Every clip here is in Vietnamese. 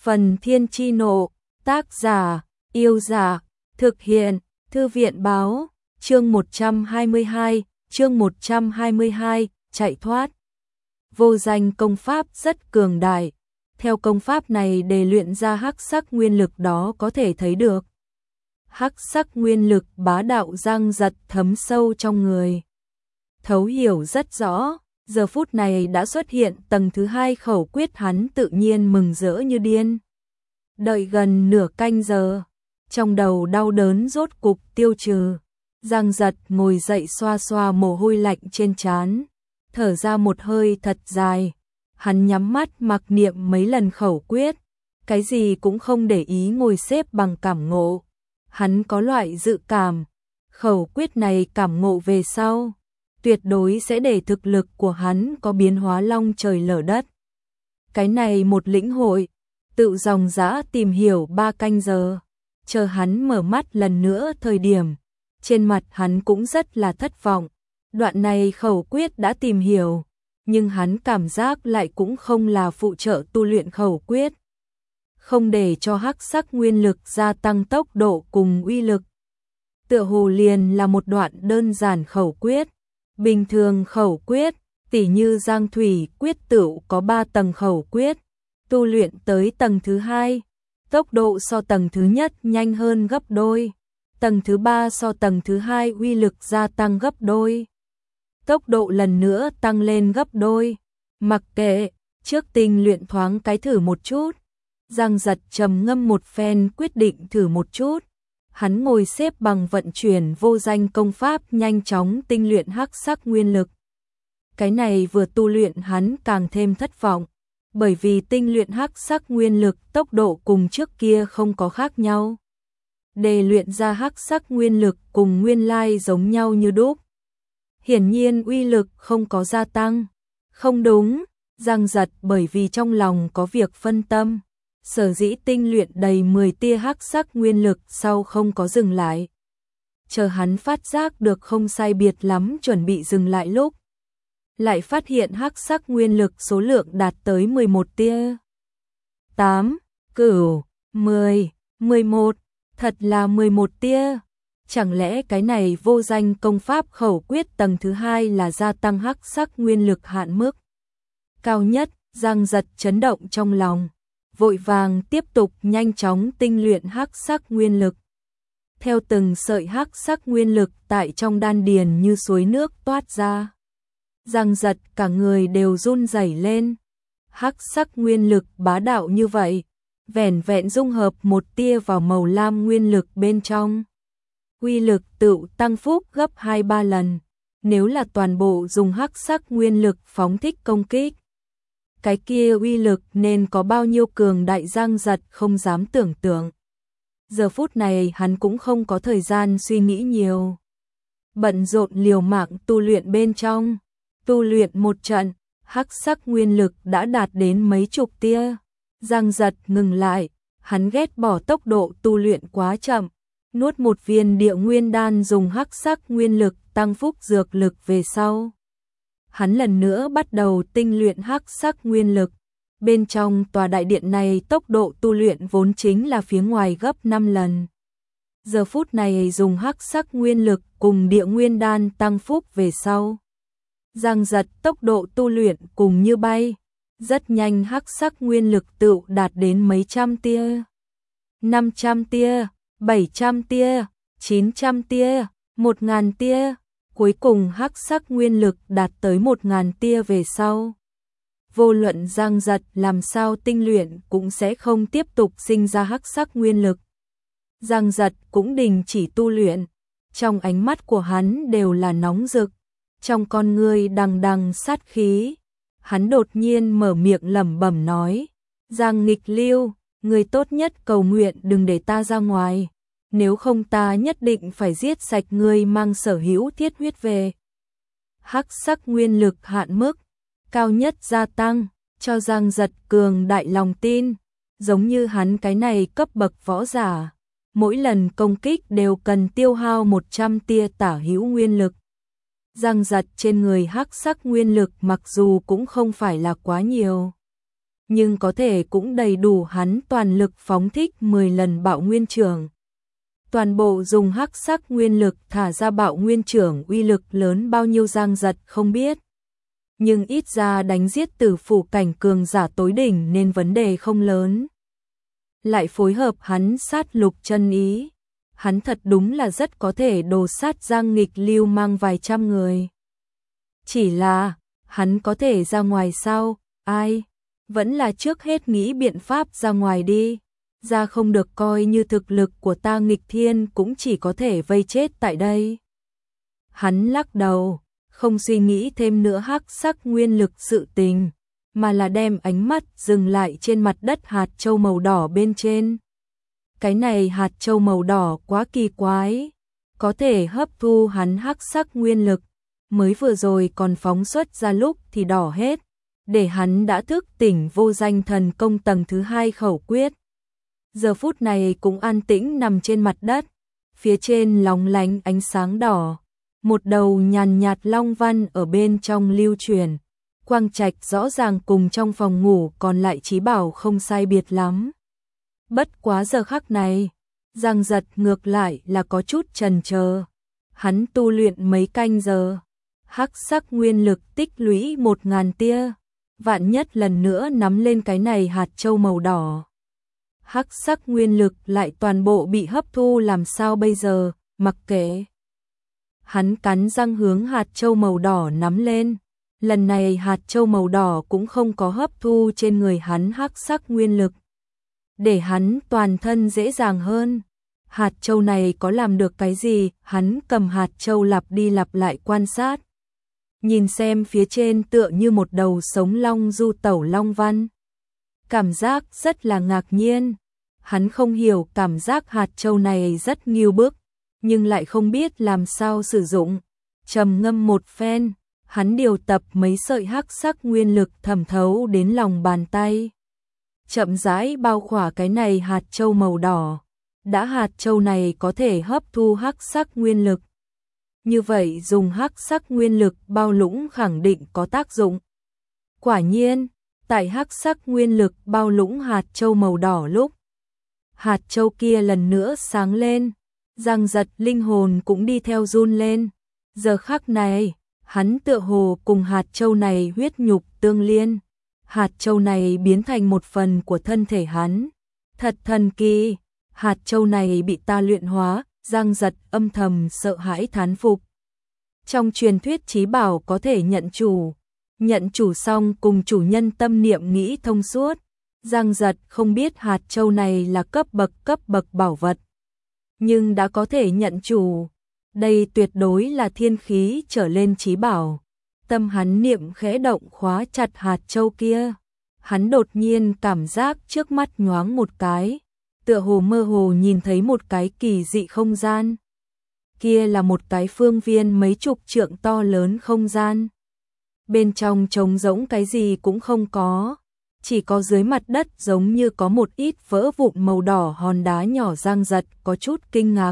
Phần Thiên Chi Nộ, tác giả, Yêu Giả, thực hiện, Thư viện Báo, chương 122, chạy thoát. Vô danh công pháp rất cường đại, theo công pháp này để luyện ra hắc sắc nguyên lực đó có thể thấy được. Hắc sắc nguyên lực bá đạo giăng giật thấm sâu trong người. Thấu hiểu rất rõ, giờ phút này đã xuất hiện tầng thứ 2 khẩu quyết, hắn tự nhiên mừng rỡ như điên. Đợi gần nửa canh giờ, trong đầu đau đớn rốt cục tiêu trừ, giăng giật ngồi dậy xoa xoa mồ hôi lạnh trên trán, thở ra một hơi thật dài. Hắn nhắm mắt mặc niệm mấy lần khẩu quyết, cái gì cũng không để ý, ngồi xếp bằng cảm ngộ. Hắn có loại dự cảm, khẩu quyết này cảm ngộ về sau, tuyệt đối sẽ để thực lực của hắn có biến hóa long trời lở đất. Cái này một lĩnh hội, tự dòng dã tìm hiểu 3 canh giờ, chờ hắn mở mắt lần nữa thời điểm, trên mặt hắn cũng rất là thất vọng. Đoạn này khẩu quyết đã tìm hiểu, nhưng hắn cảm giác lại cũng không là phụ trợ tu luyện khẩu quyết, không để cho hắc sắc nguyên lực gia tăng tốc độ cùng uy lực. Tựa hồ liền là một đoạn đơn giản khẩu quyết. Bình thường khẩu quyết, tỉ như Giang Thủy quyết tựu có 3 tầng khẩu quyết, tu luyện tới tầng thứ 2, tốc độ so tầng thứ nhất nhanh hơn gấp đôi, tầng thứ 3 so tầng thứ 2 uy lực gia tăng gấp đôi, tốc độ lần nữa tăng lên gấp đôi. Mặc kệ, trước tinh luyện thoáng cái thử một chút. Giang giật trầm ngâm một phen quyết định thử một chút. Hắn ngồi xếp bằng vận chuyển vô danh công pháp, nhanh chóng tinh luyện hắc sắc nguyên lực. Cái này vừa tu luyện hắn càng thêm thất vọng, bởi vì tinh luyện hắc sắc nguyên lực tốc độ cùng trước kia không có khác nhau. Để luyện ra hắc sắc nguyên lực cùng nguyên lai giống nhau như đúc. Hiển nhiên uy lực không có gia tăng. Không đúng, Giang giật bởi vì trong lòng có việc phân tâm, sở dĩ tinh luyện đầy 10 tia hắc sắc nguyên lực sau không có dừng lại. Chờ hắn phát giác được không sai biệt lắm chuẩn bị dừng lại lúc, lại phát hiện hắc sắc nguyên lực số lượng đạt tới 11 tia. 8, 9, 10, 11, thật là 11 tia. Chẳng lẽ cái này vô danh công pháp khẩu quyết tầng thứ 2 là gia tăng hắc sắc nguyên lực hạn mức cao nhất? Giang giật chấn động trong lòng, vội vàng tiếp tục nhanh chóng tinh luyện hắc sắc nguyên lực. Theo từng sợi hắc sắc nguyên lực tại trong đan điền như suối nước toát ra, Giang giật cả người đều run rẩy lên. Hắc sắc nguyên lực bá đạo như vậy, vẻn vẹn dung hợp một tia vào màu lam nguyên lực bên trong, uy lực tựu tăng phúc gấp 2-3 lần. Nếu là toàn bộ dùng hắc sắc nguyên lực phóng thích công kích, cái kia uy lực nên có bao nhiêu cường đại, Giang giật không dám tưởng tượng. Giờ phút này hắn cũng không có thời gian suy nghĩ nhiều, bận rộn liều mạng tu luyện bên trong. Tu luyện một trận, hắc sắc nguyên lực đã đạt đến mấy chục tia. Giang giật ngừng lại, hắn ghét bỏ tốc độ tu luyện quá chậm, nuốt một viên địa nguyên đan dùng hắc sắc nguyên lực tăng phúc dược lực về sau. Hắn lần nữa bắt đầu tinh luyện hắc sắc nguyên lực. Bên trong tòa đại điện này tốc độ tu luyện vốn chính là phía ngoài gấp 5 lần. Giờ phút này dùng hắc sắc nguyên lực cùng địa nguyên đan tăng phúc về sau, Giang giật tốc độ tu luyện cùng như bay. Rất nhanh hắc sắc nguyên lực tựu đạt đến mấy trăm tia, 500 tia, 700 tia, 900 tia, 1000 tia. Cuối cùng hắc sắc nguyên lực đạt tới 1000 tia về sau, vô luận Giang giật làm sao tinh luyện cũng sẽ không tiếp tục sinh ra hắc sắc nguyên lực. Giang giật cũng đình chỉ tu luyện, trong ánh mắt của hắn đều là nóng rực, trong con ngươi đằng đằng sát khí. Hắn đột nhiên mở miệng lẩm bẩm nói: Giang nghịch lưu, người tốt nhất cầu nguyện đừng để ta ra ngoài, nếu không ta nhất định phải giết sạch ngươi, mang sở hữu thiết huyết về. Hắc sắc nguyên lực hạn mức cao nhất gia tăng, cho Giang giật cường đại lòng tin. Giống như hắn cái này cấp bậc võ giả, mỗi lần công kích đều cần tiêu hao 100 tia tả hữu nguyên lực. Giang giật trên người hắc sắc nguyên lực mặc dù cũng không phải là quá nhiều, nhưng có thể cũng đầy đủ hắn toàn lực phóng thích 10 lần bạo nguyên trưởng. Toàn bộ dùng hắc sắc nguyên lực thả ra bạo nguyên trưởng uy lực lớn bao nhiêu Giang Giật không biết. Nhưng ít ra đánh giết tử phủ cảnh cường giả tối đỉnh nên vấn đề không lớn. Lại phối hợp hắn sát lục chân ý. Hắn thật đúng là rất có thể đồ sát Giang Nghịch Lưu mang vài trăm người. Chỉ là, hắn có thể ra ngoài sao? Ai? Vẫn là trước hết nghĩ biện pháp ra ngoài đi. Ra không được coi như thực lực của ta nghịch thiên cũng chỉ có thể vây chết tại đây. Hắn lắc đầu, không suy nghĩ thêm nữa hắc sắc nguyên lực sự tình, mà là đem ánh mắt dừng lại trên mặt đất hạt châu màu đỏ bên trên. Cái này hạt châu màu đỏ quá kỳ quái, có thể hấp thu hắn hắc sắc nguyên lực, mới vừa rồi còn phóng xuất ra lúc thì đỏ hết, để hắn đã thức tỉnh vô danh thần công tầng thứ 2 khẩu quyết. Giờ phút này cũng an tĩnh nằm trên mặt đất, phía trên lóng lánh ánh sáng đỏ, một đầu nhàn nhạt long văn ở bên trong lưu truyền, quang trạch rõ ràng cùng trong phòng ngủ còn lại trí bảo không sai biệt lắm. Bất quá giờ khắc này, Giang Giật ngược lại là có chút chần chờ. Hắn tu luyện mấy canh giờ, hắc sắc nguyên lực tích lũy 1000 tia, vạn nhất lần nữa nắm lên cái này hạt châu màu đỏ. Hắc sắc nguyên lực lại toàn bộ bị hấp thu làm sao bây giờ, mặc kệ. Hắn cắn răng hướng hạt châu màu đỏ nắm lên. Lần này hạt châu màu đỏ cũng không có hấp thu trên người hắn hắc sắc nguyên lực, để hắn toàn thân dễ dàng hơn. Hạt châu này có làm được cái gì? Hắn cầm hạt châu lặp đi lặp lại quan sát. Nhìn xem phía trên tựa như một đầu sống long du tẩu long văn. Cảm giác rất là ngạc nhiên. Hắn không hiểu cảm giác hạt châu này rất nghiêu bức, nhưng lại không biết làm sao sử dụng. Trầm ngâm một phen, hắn điều tập mấy sợi hắc sắc nguyên lực thẩm thấu đến lòng bàn tay. Chậm rãi bao khỏa cái này hạt châu màu đỏ. Đã hạt châu này có thể hấp thu hắc sắc nguyên lực. Như vậy dùng hắc sắc nguyên lực bao lũng khẳng định có tác dụng. Quả nhiên, tại hắc sắc nguyên lực bao lũng hạt châu màu đỏ lúc, hạt châu kia lần nữa sáng lên, Giang Giật linh hồn cũng đi theo run lên. Giờ khắc này, hắn tựa hồ cùng hạt châu này huyết nhục tương liên. Hạt châu này biến thành một phần của thân thể hắn. Thật thần kỳ, hạt châu này bị ta luyện hóa, Giang Giật âm thầm sợ hãi thán phục. Trong truyền thuyết trí bảo có thể nhận chủ xong cùng chủ nhân tâm niệm nghĩ thông suốt. Giang Giật không biết hạt châu này là cấp bậc bảo vật, nhưng đã có thể nhận chủ, đây tuyệt đối là thiên khí trở lên trí bảo. Tâm hắn niệm khẽ động khóa chặt hạt châu kia. Hắn đột nhiên cảm giác trước mắt nhoáng một cái, tựa hồ mơ hồ nhìn thấy một cái kỳ dị không gian. Kia là một cái phương viên mấy chục trượng to lớn không gian. Bên trong trống rỗng cái gì cũng không có, chỉ có dưới mặt đất giống như có một ít vỡ vụn màu đỏ hòn đá nhỏ. Giang Giật có chút kinh ngạc.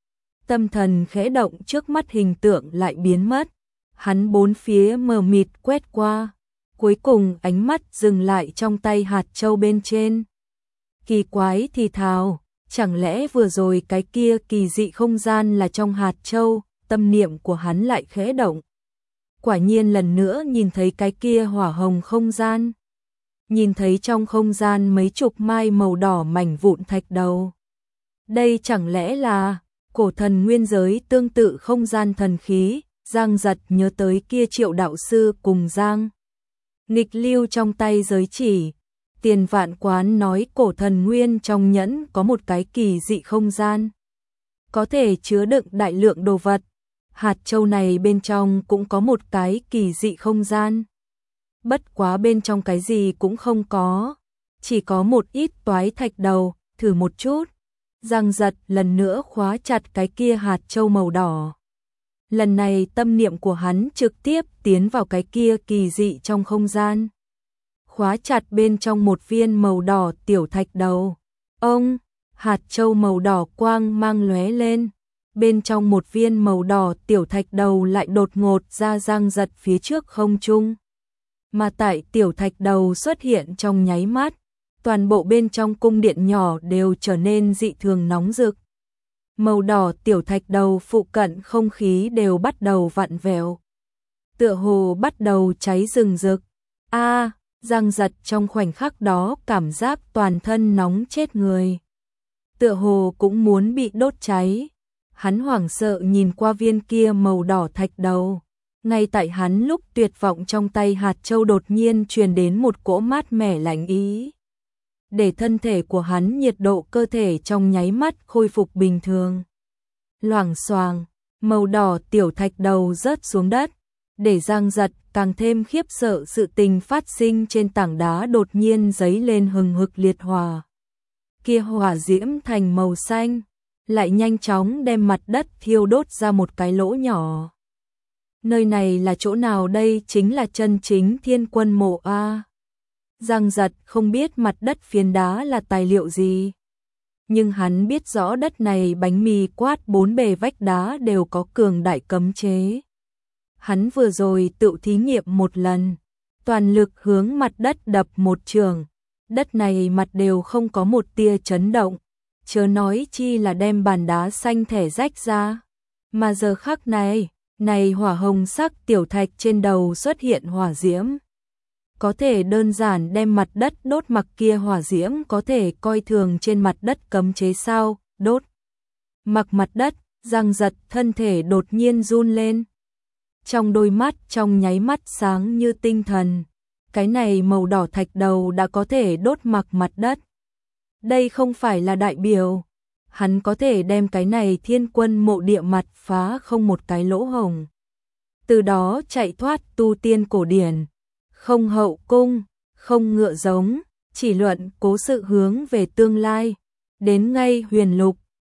Tâm thần khẽ động, trước mắt hình tượng lại biến mất. Hắn bốn phía mờ mịt quét qua, cuối cùng ánh mắt dừng lại trong tay hạt châu bên trên. Kỳ quái thì thào, chẳng lẽ vừa rồi cái kia kỳ dị không gian là trong hạt châu? Tâm niệm của hắn lại khẽ động. Quả nhiên lần nữa nhìn thấy cái kia hỏa hồng không gian. Nhìn thấy trong không gian mấy chục mai màu đỏ mảnh vụn thạch đầu. Đây chẳng lẽ là cổ thần nguyên giới tương tự không gian thần khí? Giang Giật nhớ tới kia Triệu đạo sư cùng Giang Nghịch Lưu trong tay giới chỉ. Tiền Vạn Quán nói cổ thần nguyên trong nhẫn có một cái kỳ dị không gian, có thể chứa đựng đại lượng đồ vật. Hạt châu này bên trong cũng có một cái kỳ dị không gian. Bất quá bên trong cái gì cũng không có, chỉ có một ít toái thạch đầu. Thử một chút. Giang Giật lần nữa khóa chặt cái kia hạt châu màu đỏ. Lần này tâm niệm của hắn trực tiếp tiến vào cái kia kỳ dị trong không gian. Khóa chặt bên trong một viên màu đỏ tiểu thạch đầu. Ông, hạt châu màu đỏ quang mang lóe lên. Bên trong một viên màu đỏ tiểu thạch đầu lại đột ngột ra Giang Giật phía trước không trung. Mà tại tiểu thạch đầu xuất hiện trong nháy mắt, toàn bộ bên trong cung điện nhỏ đều trở nên dị thường nóng rực. Màu đỏ tiểu thạch đầu phụ cận không khí đều bắt đầu vặn vẹo, tựa hồ bắt đầu cháy rừng rực. Giang Giật trong khoảnh khắc đó cảm giác toàn thân nóng chết người, tựa hồ cũng muốn bị đốt cháy. Hắn hoảng sợ nhìn qua viên kia màu đỏ thạch đầu. Ngay tại hắn lúc tuyệt vọng, trong tay hạt châu đột nhiên truyền đến một cỗ mát mẻ lạnh ý, để thân thể của hắn nhiệt độ cơ thể trong nháy mắt khôi phục bình thường. Loảng xoàng, màu đỏ tiểu thạch đầu rớt xuống đất, để Giang Giật càng thêm khiếp sợ. Sự tình phát sinh trên tảng đá đột nhiên giấy lên hừng hực liệt hỏa. Kia hỏa diễm thành màu xanh, lại nhanh chóng đem mặt đất thiêu đốt ra một cái lỗ nhỏ. Nơi này là chỗ nào đây? Chính là chân chính Thiên Quân Mộ a. Giang Giật không biết mặt đất phiến đá là tài liệu gì, nhưng hắn biết rõ đất này bánh mì quát bốn bề vách đá đều có cường đại cấm chế. Hắn vừa rồi tự thí nghiệm một lần, toàn lực hướng mặt đất đập một trường, đất này mặt đều không có một tia chấn động, chớ nói chi là đem bàn đá xanh thẻ rách ra. Mà giờ khắc này, hỏa hồng sắc tiểu thạch trên đầu xuất hiện hỏa diễm, có thể đơn giản đem mặt đất đốt. Mặc kia hỏa diễm có thể coi thường trên mặt đất cấm chế sao? Đốt mặc mặt đất. Giang Giật thân thể đột nhiên run lên, trong đôi mắt trong nháy mắt sáng như tinh thần. Cái này màu đỏ thạch đầu đã có thể đốt mặc mặt đất. Đây không phải là đại biểu hắn có thể đem cái này Thiên Quân Mộ địa mặt phá không một cái lỗ hổng, từ đó chạy thoát tu tiên cổ điển. Không hậu cung, không ngựa giống, chỉ luận cố sự hướng về tương lai. Đến ngay huyền lục,